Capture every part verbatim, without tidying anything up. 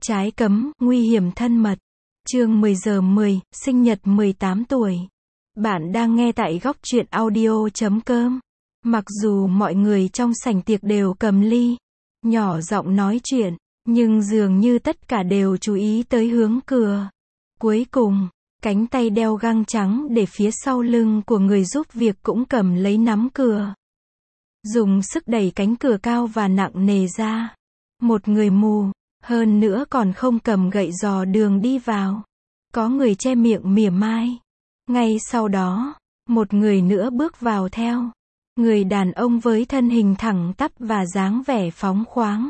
Trái cấm, nguy hiểm thân mật. Chương mười giờ mười, sinh nhật mười tám tuổi. Bạn đang nghe tại góc truyện audio chấm com. Mặc dù mọi người trong sảnh tiệc đều cầm ly, nhỏ giọng nói chuyện, nhưng dường như tất cả đều chú ý tới hướng cửa. Cuối cùng, cánh tay đeo găng trắng để phía sau lưng của người giúp việc cũng cầm lấy nắm cửa. Dùng sức đẩy cánh cửa cao và nặng nề ra. Một người mù, hơn nữa còn không cầm gậy dò đường đi vào. Có người che miệng mỉa mai. Ngay sau đó, một người nữa bước vào theo. Người đàn ông với thân hình thẳng tắp và dáng vẻ phóng khoáng.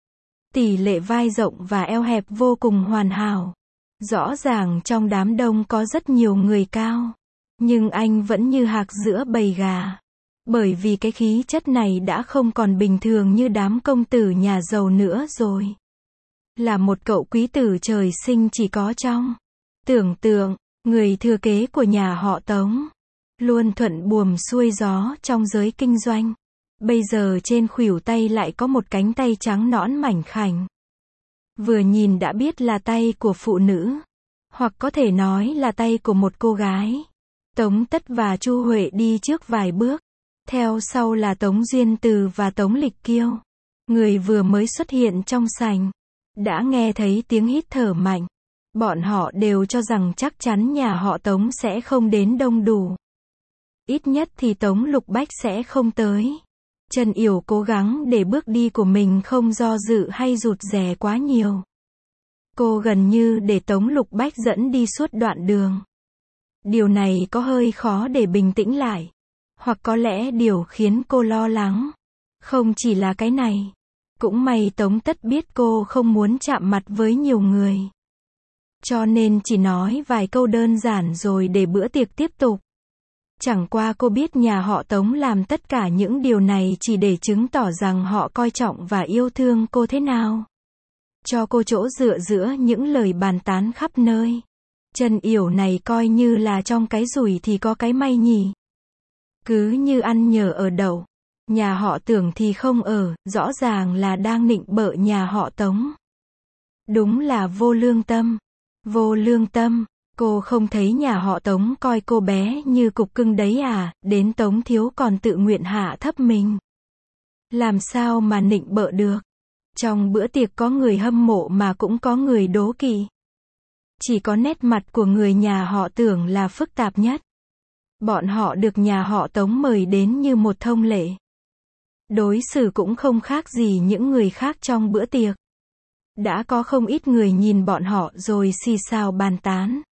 Tỷ lệ vai rộng và eo hẹp vô cùng hoàn hảo. Rõ ràng trong đám đông có rất nhiều người cao. Nhưng anh vẫn như hạc giữa bầy gà. Bởi vì cái khí chất này đã không còn bình thường như đám công tử nhà giàu nữa rồi. Là một cậu quý tử trời sinh chỉ có trong tưởng tượng, người thừa kế của nhà họ Tống. Luôn thuận buồm xuôi gió trong giới kinh doanh. Bây giờ trên khuỷu tay lại có một cánh tay trắng nõn mảnh khảnh. Vừa nhìn đã biết là tay của phụ nữ. Hoặc có thể nói là tay của một cô gái. Tống Tất và Chu Huệ đi trước vài bước. Theo sau là Tống Duyên Từ và Tống Lịch Kiêu. Người vừa mới xuất hiện trong sảnh. Đã nghe thấy tiếng hít thở mạnh. Bọn họ đều cho rằng chắc chắn nhà họ Tống sẽ không đến đông đủ. Ít nhất thì Tống Lục Bách sẽ không tới. Trần Yểu cố gắng để bước đi của mình không do dự hay rụt rè quá nhiều. Cô gần như để Tống Lục Bách dẫn đi suốt đoạn đường. Điều này có hơi khó để bình tĩnh lại. Hoặc có lẽ điều khiến cô lo lắng không chỉ là cái này. Cũng may Tống Tất biết cô không muốn chạm mặt với nhiều người. Cho nên chỉ nói vài câu đơn giản rồi để bữa tiệc tiếp tục. Chẳng qua cô biết nhà họ Tống làm tất cả những điều này chỉ để chứng tỏ rằng họ coi trọng và yêu thương cô thế nào. Cho cô chỗ dựa giữa những lời bàn tán khắp nơi. Trần Yểu này coi như là trong cái rủi thì có cái may nhỉ. Cứ như ăn nhờ ở đậu. Nhà họ Tưởng thì không ở, rõ ràng là đang nịnh bợ nhà họ Tống. Đúng là vô lương tâm. Vô lương tâm. Cô không thấy nhà họ Tống coi cô bé như cục cưng đấy à, đến Tống thiếu còn tự nguyện hạ thấp mình. Làm sao mà nịnh bợ được? Trong bữa tiệc có người hâm mộ mà cũng có người đố kỵ. Chỉ có nét mặt của người nhà họ Tưởng là phức tạp nhất. Bọn họ được nhà họ Tống mời đến như một thông lệ. Đối xử cũng không khác gì những người khác trong bữa tiệc. Đã có không ít người nhìn bọn họ rồi xì xào bàn tán.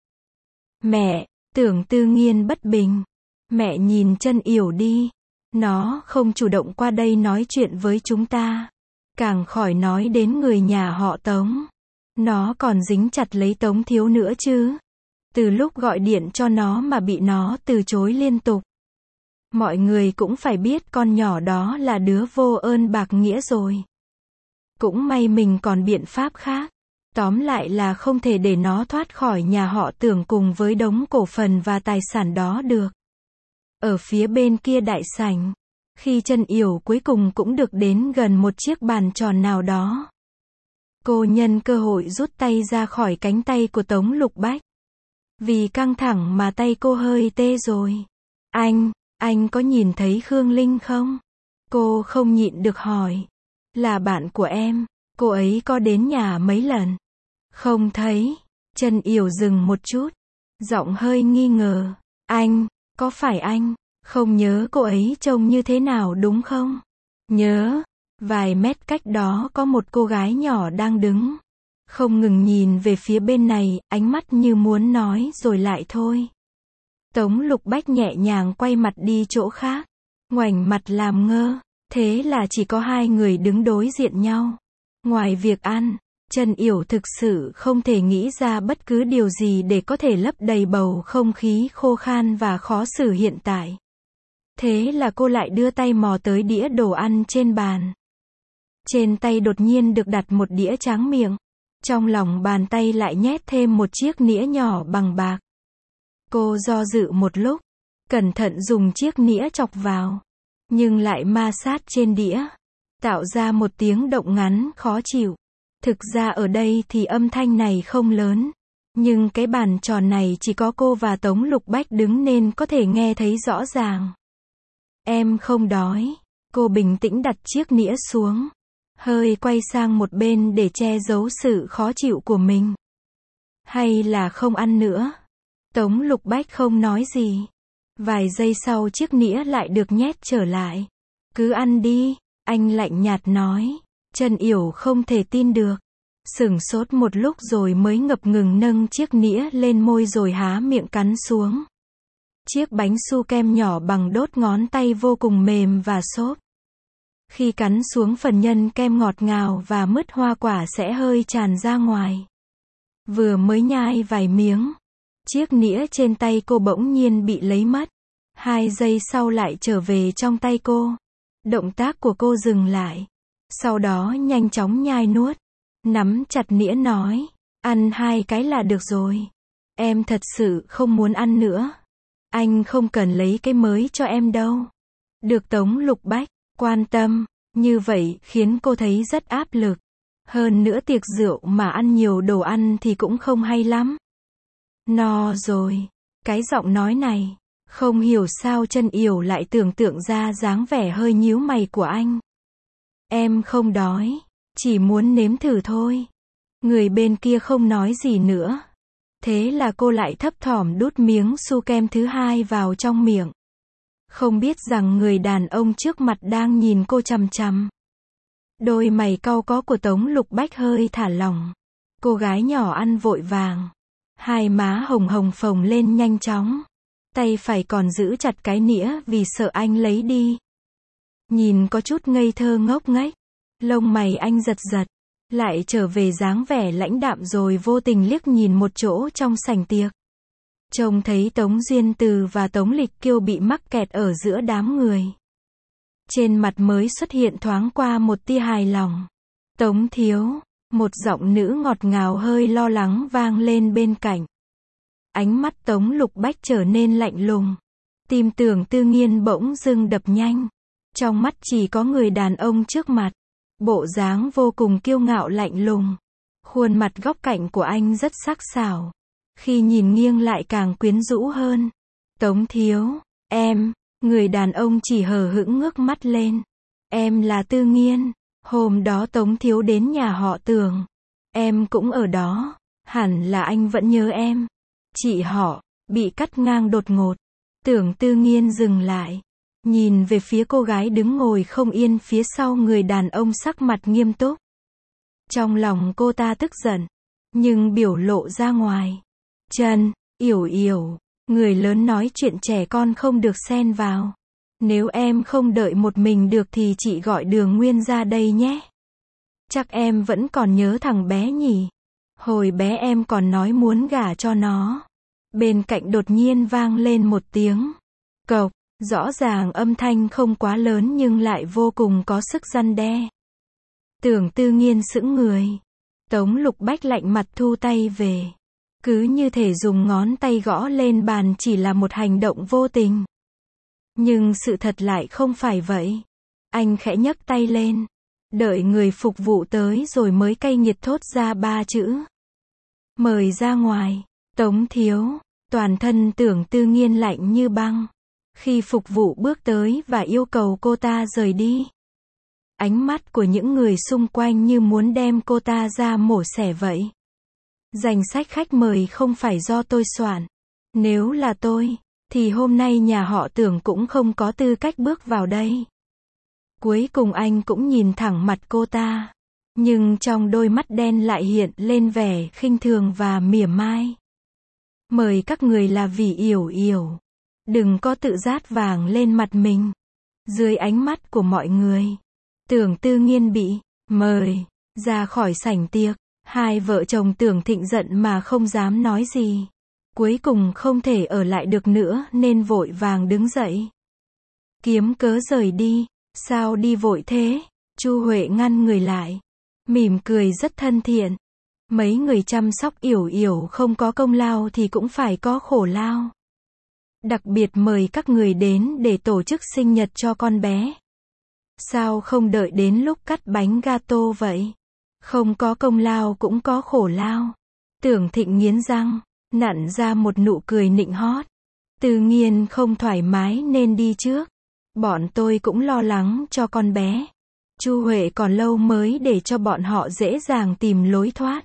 Mẹ, Tưởng Tư Nghiên bất bình. Mẹ nhìn Trân Yểu đi. Nó không chủ động qua đây nói chuyện với chúng ta. Càng khỏi nói đến người nhà họ Tống. Nó còn dính chặt lấy Tống thiếu nữa chứ. Từ lúc gọi điện cho nó mà bị nó từ chối liên tục. Mọi người cũng phải biết con nhỏ đó là đứa vô ơn bạc nghĩa rồi. Cũng may mình còn biện pháp khác. Tóm lại là không thể để nó thoát khỏi nhà họ Tưởng cùng với đống cổ phần và tài sản đó được. Ở phía bên kia đại sảnh, khi Trân Yểu cuối cùng cũng được đến gần một chiếc bàn tròn nào đó. Cô nhân cơ hội rút tay ra khỏi cánh tay của Tống Lục Bách. Vì căng thẳng mà tay cô hơi tê rồi. Anh, anh có nhìn thấy Khương Linh không? Cô không nhịn được hỏi. Là bạn của em, cô ấy có đến nhà mấy lần? Không thấy. Trân Yểu dừng một chút. Giọng hơi nghi ngờ. Anh, có phải anh không nhớ cô ấy trông như thế nào đúng không? Nhớ. Vài mét cách đó có một cô gái nhỏ đang đứng. Không ngừng nhìn về phía bên này, ánh mắt như muốn nói rồi lại thôi. Tống Lục Bách nhẹ nhàng quay mặt đi chỗ khác. Ngoảnh mặt làm ngơ. Thế là chỉ có hai người đứng đối diện nhau. Ngoài việc ăn, Trân Yểu thực sự không thể nghĩ ra bất cứ điều gì để có thể lấp đầy bầu không khí khô khan và khó xử hiện tại. Thế là cô lại đưa tay mò tới đĩa đồ ăn trên bàn. Trên tay đột nhiên được đặt một đĩa tráng miệng. Trong lòng bàn tay lại nhét thêm một chiếc nĩa nhỏ bằng bạc. Cô do dự một lúc, cẩn thận dùng chiếc nĩa chọc vào. Nhưng lại ma sát trên đĩa. Tạo ra một tiếng động ngắn khó chịu. Thực ra ở đây thì âm thanh này không lớn. Nhưng cái bàn tròn này chỉ có cô và Tống Lục Bách đứng nên có thể nghe thấy rõ ràng. Em không đói. Cô bình tĩnh đặt chiếc nĩa xuống. Hơi quay sang một bên để che giấu sự khó chịu của mình. Hay là không ăn nữa? Tống Lục Bách không nói gì. Vài giây sau chiếc nĩa lại được nhét trở lại. Cứ ăn đi, anh lạnh nhạt nói. Trần Yểu không thể tin được. Sửng sốt một lúc rồi mới ngập ngừng nâng chiếc nĩa lên môi rồi há miệng cắn xuống. Chiếc bánh su kem nhỏ bằng đốt ngón tay vô cùng mềm và xốp. Khi cắn xuống phần nhân kem ngọt ngào và mứt hoa quả sẽ hơi tràn ra ngoài. Vừa mới nhai vài miếng, chiếc nĩa trên tay cô bỗng nhiên bị lấy mất. Hai giây sau lại trở về trong tay cô. Động tác của cô dừng lại. Sau đó nhanh chóng nhai nuốt. Nắm chặt nĩa nói. Ăn hai cái là được rồi. Em thật sự không muốn ăn nữa. Anh không cần lấy cái mới cho em đâu. Được Tống Lục Bách quan tâm. Như vậy khiến cô thấy rất áp lực. Hơn nữa tiệc rượu mà ăn nhiều đồ ăn thì cũng không hay lắm. No rồi. Cái giọng nói này. Không hiểu sao Trần Yểu lại tưởng tượng ra dáng vẻ hơi nhíu mày của anh. Em không đói. Chỉ muốn nếm thử thôi. Người bên kia không nói gì nữa. Thế là cô lại thấp thỏm đút miếng su kem thứ hai vào trong miệng. Không biết rằng người đàn ông trước mặt đang nhìn cô chằm chằm. Đôi mày cau có của Tống Lục Bách hơi thả lỏng. Cô gái nhỏ ăn vội vàng. Hai má hồng hồng phồng lên nhanh chóng. Tay phải còn giữ chặt cái nĩa vì sợ anh lấy đi. Nhìn có chút ngây thơ ngốc nghếch. Lông mày anh giật giật. Lại trở về dáng vẻ lãnh đạm rồi vô tình liếc nhìn một chỗ trong sảnh tiệc. Trông thấy Tống Duyên Từ và Tống Lịch Kiêu bị mắc kẹt ở giữa đám người. Trên mặt mới xuất hiện thoáng qua một tia hài lòng. Tống thiếu, một giọng nữ ngọt ngào hơi lo lắng vang lên bên cạnh. Ánh mắt Tống Lục Bách trở nên lạnh lùng. Tim Tưởng Tư Nghiên bỗng dưng đập nhanh. Trong mắt chỉ có người đàn ông trước mặt. Bộ dáng vô cùng kiêu ngạo lạnh lùng. Khuôn mặt góc cạnh của anh rất sắc sảo. Khi nhìn nghiêng lại càng quyến rũ hơn. Tống thiếu, em, người đàn ông chỉ hờ hững ngước mắt lên. Em là Tư Nghiên. Hôm đó Tống thiếu đến nhà họ Tưởng. Em cũng ở đó. Hẳn là anh vẫn nhớ em. Chị họ, bị cắt ngang đột ngột. Tưởng Tư Nghiên dừng lại. Nhìn về phía cô gái đứng ngồi không yên phía sau người đàn ông sắc mặt nghiêm túc. Trong lòng cô ta tức giận. Nhưng biểu lộ ra ngoài. Trần, Yểu Yểu, người lớn nói chuyện trẻ con không được xen vào. Nếu em không đợi một mình được thì chị gọi Đường Nguyên ra đây nhé. Chắc em vẫn còn nhớ thằng bé nhỉ. Hồi bé em còn nói muốn gả cho nó. Bên cạnh đột nhiên vang lên một tiếng. Cộc, rõ ràng âm thanh không quá lớn nhưng lại vô cùng có sức răn đe. Tưởng Tư Nghiên sững người. Tống Lục Bách lạnh mặt thu tay về. Cứ như thể dùng ngón tay gõ lên bàn chỉ là một hành động vô tình. Nhưng sự thật lại không phải vậy. Anh khẽ nhấc tay lên. Đợi người phục vụ tới rồi mới cay nghiệt thốt ra ba chữ. Mời ra ngoài. Tống thiếu. Toàn thân Tưởng Tư Nghiên lạnh như băng. Khi phục vụ bước tới và yêu cầu cô ta rời đi. Ánh mắt của những người xung quanh như muốn đem cô ta ra mổ xẻ vậy. Danh sách khách mời không phải do tôi soạn. Nếu là tôi, thì hôm nay nhà họ Tưởng cũng không có tư cách bước vào đây. Cuối cùng anh cũng nhìn thẳng mặt cô ta. Nhưng trong đôi mắt đen lại hiện lên vẻ khinh thường và mỉa mai. Mời các người là vì Yểu Yểu. Đừng có tự dát vàng lên mặt mình. Dưới ánh mắt của mọi người. Tưởng Tư Nghiên bị mời ra khỏi sảnh tiệc. Hai vợ chồng Tưởng Thịnh giận mà không dám nói gì. Cuối cùng không thể ở lại được nữa nên vội vàng đứng dậy. Kiếm cớ rời đi. Sao đi vội thế? Chu Huệ ngăn người lại. Mỉm cười rất thân thiện. Mấy người chăm sóc Yểu Yểu không có công lao thì cũng phải có khổ lao. Đặc biệt mời các người đến để tổ chức sinh nhật cho con bé. Sao không đợi đến lúc cắt bánh gato vậy? Không có công lao cũng có khổ lao. Tưởng Thịnh nghiến răng, nặn ra một nụ cười nịnh hót. Tự nhiên không thoải mái nên đi trước. Bọn tôi cũng lo lắng cho con bé. Chu Huệ còn lâu mới để cho bọn họ dễ dàng tìm lối thoát.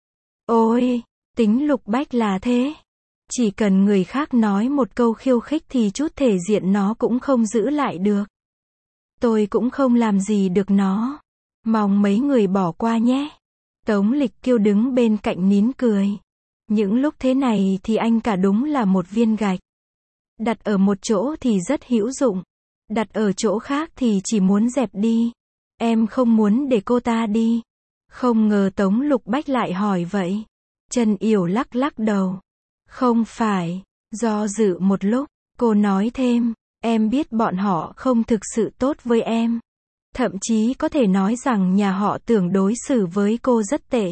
Ôi, tính Lục Bách là thế. Chỉ cần người khác nói một câu khiêu khích thì chút thể diện nó cũng không giữ lại được. Tôi cũng không làm gì được nó. Mong mấy người bỏ qua nhé. Tống Lịch Kiêu đứng bên cạnh nín cười. Những lúc thế này thì anh cả đúng là một viên gạch. Đặt ở một chỗ thì rất hữu dụng. Đặt ở chỗ khác thì chỉ muốn dẹp đi. Em không muốn để cô ta đi. Không ngờ Tống Lục Bách lại hỏi vậy. Trần Yểu lắc lắc đầu. Không phải. Do dự một lúc, cô nói thêm. Em biết bọn họ không thực sự tốt với em. Thậm chí có thể nói rằng nhà họ Tưởng đối xử với cô rất tệ.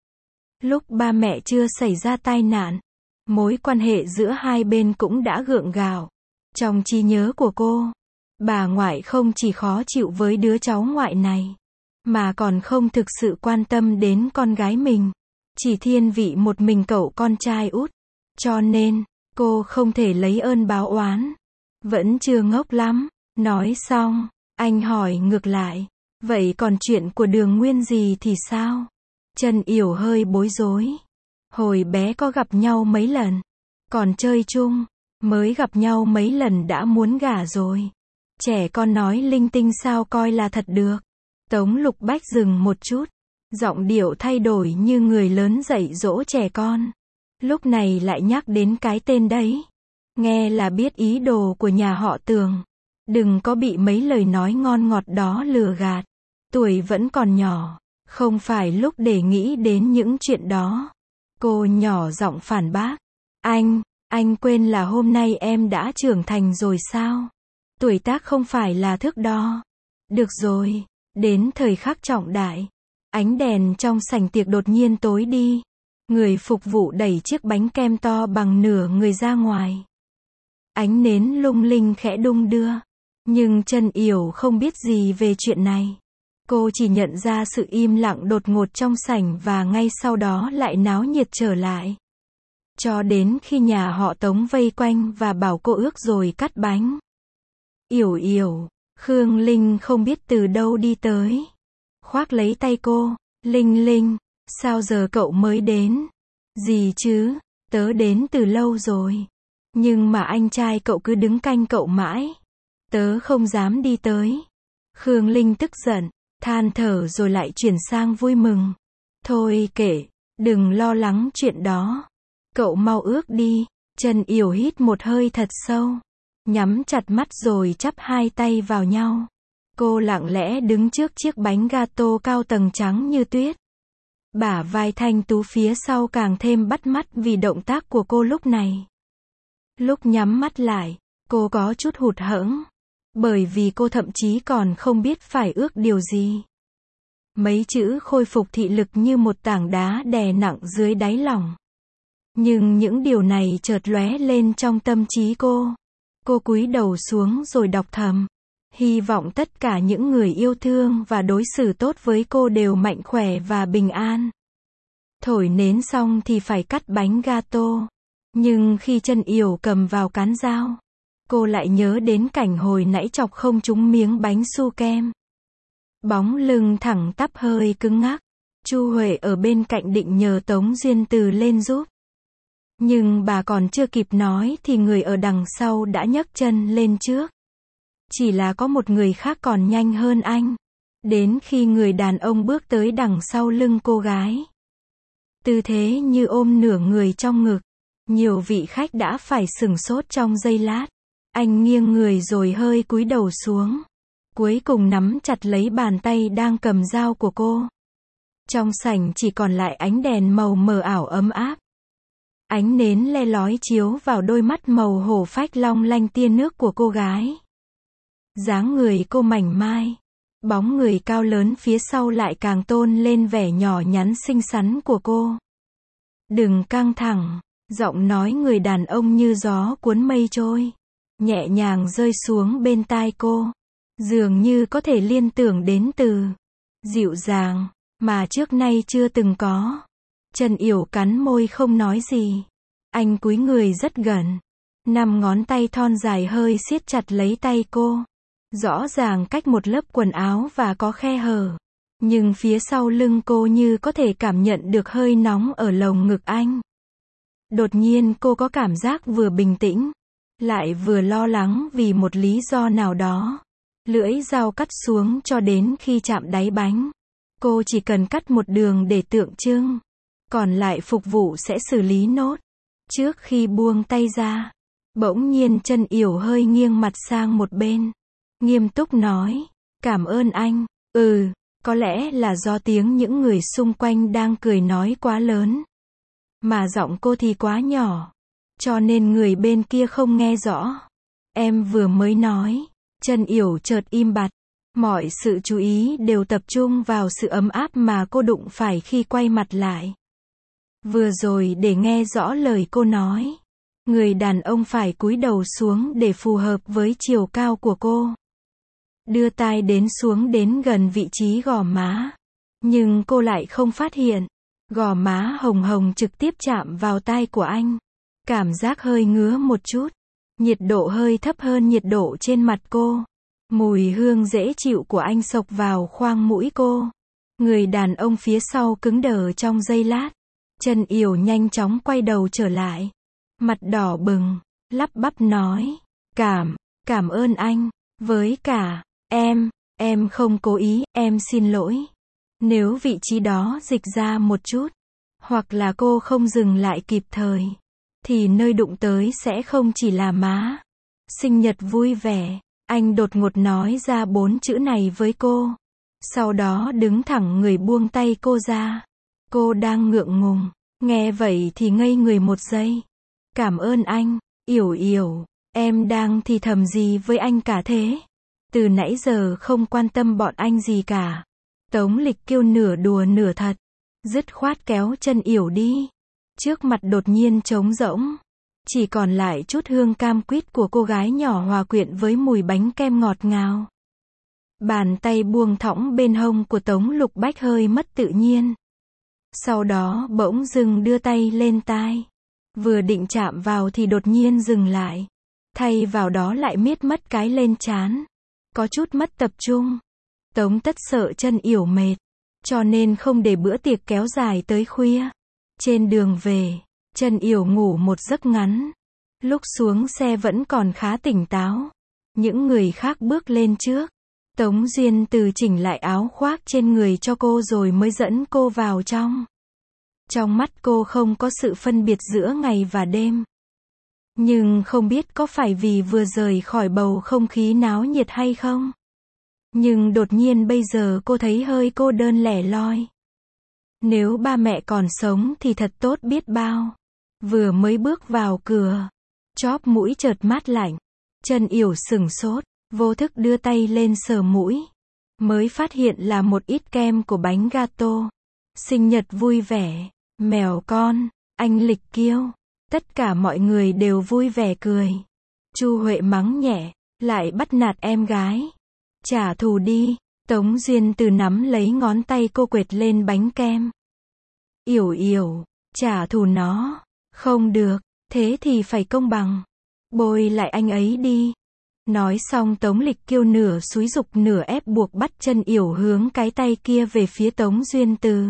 Lúc ba mẹ chưa xảy ra tai nạn, mối quan hệ giữa hai bên cũng đã gượng gạo. Trong trí nhớ của cô, bà ngoại không chỉ khó chịu với đứa cháu ngoại này, mà còn không thực sự quan tâm đến con gái mình. Chỉ thiên vị một mình cậu con trai út. Cho nên, cô không thể lấy ơn báo oán. Vẫn chưa ngốc lắm. Nói xong, anh hỏi ngược lại. Vậy còn chuyện của Đường Nguyên gì thì sao? Trần Yểu hơi bối rối. Hồi bé có gặp nhau mấy lần. Còn chơi chung. Mới gặp nhau mấy lần đã muốn gả rồi. Trẻ con nói linh tinh sao coi là thật được. Tống Lục Bách dừng một chút. Giọng điệu thay đổi như người lớn dạy dỗ trẻ con. Lúc này lại nhắc đến cái tên đấy. Nghe là biết ý đồ của nhà họ Tường. Đừng có bị mấy lời nói ngon ngọt đó lừa gạt. Tuổi vẫn còn nhỏ. Không phải lúc để nghĩ đến những chuyện đó. Cô nhỏ giọng phản bác. Anh, anh quên là hôm nay em đã trưởng thành rồi sao? Tuổi tác không phải là thước đo. Được rồi, đến thời khắc trọng đại. Ánh đèn trong sảnh tiệc đột nhiên tối đi. Người phục vụ đẩy chiếc bánh kem to bằng nửa người ra ngoài. Ánh nến lung linh khẽ đung đưa. Nhưng Trần Yểu không biết gì về chuyện này. Cô chỉ nhận ra sự im lặng đột ngột trong sảnh và ngay sau đó lại náo nhiệt trở lại. Cho đến khi nhà họ Tống vây quanh và bảo cô ước rồi cắt bánh. Yểu Yểu, Khương Linh không biết từ đâu đi tới. Khoác lấy tay cô. Linh Linh, sao giờ cậu mới đến? Gì chứ, tớ đến từ lâu rồi. Nhưng mà anh trai cậu cứ đứng canh cậu mãi. Tớ không dám đi tới. Khương Linh tức giận, than thở rồi lại chuyển sang vui mừng. Thôi kệ, đừng lo lắng chuyện đó. Cậu mau ước đi. Trần Yểu hít một hơi thật sâu. Nhắm chặt mắt rồi chắp hai tay vào nhau. Cô lặng lẽ đứng trước chiếc bánh gato cao tầng trắng như tuyết. Bả vai thanh tú phía sau càng thêm bắt mắt vì động tác của cô lúc này. Lúc nhắm mắt lại, cô có chút hụt hẫng. Bởi vì cô thậm chí còn không biết phải ước điều gì. Mấy chữ khôi phục thị lực như một tảng đá đè nặng dưới đáy lòng. Nhưng những điều này chợt lóe lên trong tâm trí cô. Cô cúi đầu xuống rồi đọc thầm. Hy vọng tất cả những người yêu thương và đối xử tốt với cô đều mạnh khỏe và bình an. Thổi nến xong thì phải cắt bánh gato. Nhưng khi Trần Yểu cầm vào cán dao, cô lại nhớ đến cảnh hồi nãy chọc không trúng miếng bánh su kem. Bóng lưng thẳng tắp hơi cứng ngắc. Chu Huệ ở bên cạnh định nhờ Tống Duyên Từ lên giúp. Nhưng bà còn chưa kịp nói thì người ở đằng sau đã nhấc chân lên trước. Chỉ là có một người khác còn nhanh hơn anh. Đến khi người đàn ông bước tới đằng sau lưng cô gái. Tư thế như ôm nửa người trong ngực. Nhiều vị khách đã phải sửng sốt trong giây lát. Anh nghiêng người rồi hơi cúi đầu xuống. Cuối cùng nắm chặt lấy bàn tay đang cầm dao của cô. Trong sảnh chỉ còn lại ánh đèn màu mờ ảo ấm áp. Ánh nến le lói chiếu vào đôi mắt màu hổ phách long lanh tia nước của cô gái. Dáng người cô mảnh mai. Bóng người cao lớn phía sau lại càng tôn lên vẻ nhỏ nhắn xinh xắn của cô. Đừng căng thẳng. Giọng nói người đàn ông như gió cuốn mây trôi. Nhẹ nhàng rơi xuống bên tai cô. Dường như có thể liên tưởng đến từ. Dịu dàng. mà trước nay chưa từng có. Trần Yểu cắn môi không nói gì. Anh cúi người rất gần. Năm ngón tay thon dài hơi siết chặt lấy tay cô. Rõ ràng cách một lớp quần áo và có khe hở. Nhưng phía sau lưng cô như có thể cảm nhận được hơi nóng ở lồng ngực anh. Đột nhiên cô có cảm giác vừa bình tĩnh, lại vừa lo lắng vì một lý do nào đó. Lưỡi dao cắt xuống cho đến khi chạm đáy bánh. Cô chỉ cần cắt một đường để tượng trưng. Còn lại phục vụ sẽ xử lý nốt. Trước khi buông tay ra, bỗng nhiên Trần Yểu hơi nghiêng mặt sang một bên. Nghiêm túc nói, cảm ơn anh. Ừ, có lẽ là do tiếng những người xung quanh đang cười nói quá lớn. Mà giọng cô thì quá nhỏ. Cho nên người bên kia không nghe rõ. Em vừa mới nói. Trần Yểu chợt im bặt. Mọi sự chú ý đều tập trung vào sự ấm áp mà cô đụng phải khi quay mặt lại. Vừa rồi để nghe rõ lời cô nói, người đàn ông phải cúi đầu xuống để phù hợp với chiều cao của cô. Đưa tai đến xuống đến gần vị trí gò má. Nhưng cô lại không phát hiện. Gò má hồng hồng trực tiếp chạm vào tai của anh. Cảm giác hơi ngứa một chút. Nhiệt độ hơi thấp hơn nhiệt độ trên mặt cô. Mùi hương dễ chịu của anh xộc vào khoang mũi cô. Người đàn ông phía sau cứng đờ trong giây lát. Trần Yểu nhanh chóng quay đầu trở lại. Mặt đỏ bừng, lắp bắp nói. Cảm, cảm ơn anh. Với cả, em, em không cố ý, em xin lỗi. Nếu vị trí đó dịch ra một chút, hoặc là cô không dừng lại kịp thời, thì nơi đụng tới sẽ không chỉ là má. Sinh nhật vui vẻ. Anh đột ngột nói ra bốn chữ này với cô. Sau đó đứng thẳng người buông tay cô ra. Cô đang ngượng ngùng. Nghe vậy thì ngây người một giây. Cảm ơn anh, Yểu Yểu. Em đang thì thầm gì với anh cả thế? Từ nãy giờ không quan tâm bọn anh gì cả. Tống Lịch kêu nửa đùa nửa thật. Dứt khoát kéo Trần Yểu đi. Trước mặt đột nhiên trống rỗng. Chỉ còn lại chút hương cam quýt của cô gái nhỏ hòa quyện với mùi bánh kem ngọt ngào. Bàn tay buông thõng bên hông của Tống Lục Bách hơi mất tự nhiên. Sau đó bỗng dưng đưa tay lên tai. Vừa định chạm vào thì đột nhiên dừng lại. Thay vào đó lại miết mất cái lên trán. Có chút mất tập trung. Tống Tất sợ Trần Yểu mệt. Cho nên không để bữa tiệc kéo dài tới khuya. Trên đường về, Trần Yểu ngủ một giấc ngắn. Lúc xuống xe vẫn còn khá tỉnh táo. Những người khác bước lên trước. Tống Duyên Từ chỉnh lại áo khoác trên người cho cô rồi mới dẫn cô vào trong. Trong mắt cô không có sự phân biệt giữa ngày và đêm. Nhưng không biết có phải vì vừa rời khỏi bầu không khí náo nhiệt hay không? Nhưng đột nhiên bây giờ cô thấy hơi cô đơn lẻ loi. Nếu ba mẹ còn sống thì thật tốt biết bao. Vừa mới bước vào cửa, chóp mũi chợt mát lạnh. Trần Yểu sửng sốt, vô thức đưa tay lên sờ mũi. Mới phát hiện là một ít kem của bánh gato. Sinh nhật vui vẻ, mèo con, anh Lịch Kiêu. Tất cả mọi người đều vui vẻ cười. Chu Huệ mắng nhẹ, lại bắt nạt em gái. Trả thù đi. Tống Duyên Từ nắm lấy ngón tay cô quệt lên bánh kem. Yểu Yểu, trả thù nó. Không được, thế thì phải công bằng. Bôi lại anh ấy đi. Nói xong Tống Lịch Kiêu nửa xúi giục nửa ép buộc bắt Trần Yểu hướng cái tay kia về phía Tống Duyên Từ.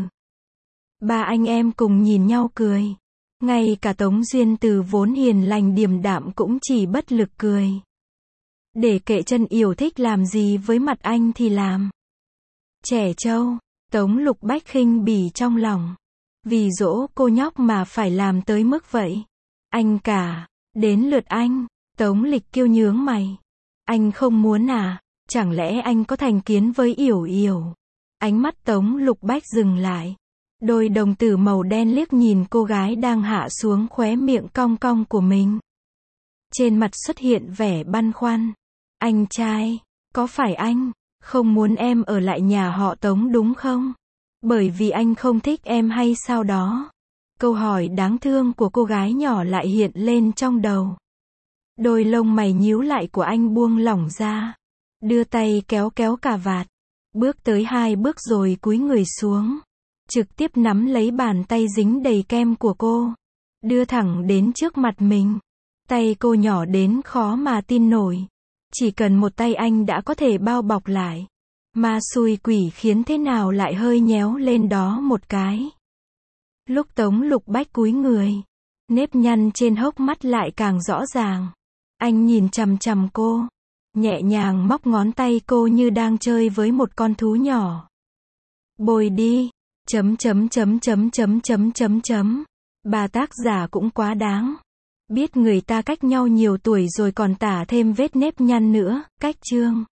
Ba anh em cùng nhìn nhau cười. Ngay cả Tống Duyên Từ vốn hiền lành điềm đạm cũng chỉ bất lực cười. Để kệ Trần Yểu thích làm gì với mặt anh thì làm. Trẻ trâu, Tống Lục Bách khinh bỉ trong lòng. Vì dỗ cô nhóc mà phải làm tới mức vậy. Anh cả, đến lượt anh. Tống Lịch Kiêu nhướng mày. Anh không muốn à? Chẳng lẽ anh có thành kiến với Yểu Yểu? Ánh mắt Tống Lục Bách dừng lại. Đôi đồng tử màu đen liếc nhìn cô gái đang hạ xuống khóe miệng cong cong của mình. Trên mặt xuất hiện vẻ băn khoăn. Anh trai, có phải anh không muốn em ở lại nhà họ Tống đúng không? Bởi vì anh không thích em hay sao đó? Câu hỏi đáng thương của cô gái nhỏ lại hiện lên trong đầu. Đôi lông mày nhíu lại của anh buông lỏng ra. Đưa tay kéo kéo cà vạt. Bước tới hai bước rồi cúi người xuống. Trực tiếp nắm lấy bàn tay dính đầy kem của cô. Đưa thẳng đến trước mặt mình. Tay cô nhỏ đến khó mà tin nổi. Chỉ cần một tay anh đã có thể bao bọc lại. Ma xui quỷ khiến thế nào lại hơi nhéo lên đó một cái. Lúc Tống Lục Bách cúi người, nếp nhăn trên hốc mắt lại càng rõ ràng. Anh nhìn chằm chằm cô, nhẹ nhàng móc ngón tay cô như đang chơi với một con thú nhỏ. Bồi đi, chấm chấm chấm chấm chấm chấm chấm chấm. Bà tác giả cũng quá đáng. Biết người ta cách nhau nhiều tuổi rồi còn tả thêm vết nếp nhăn nữa, cách chương.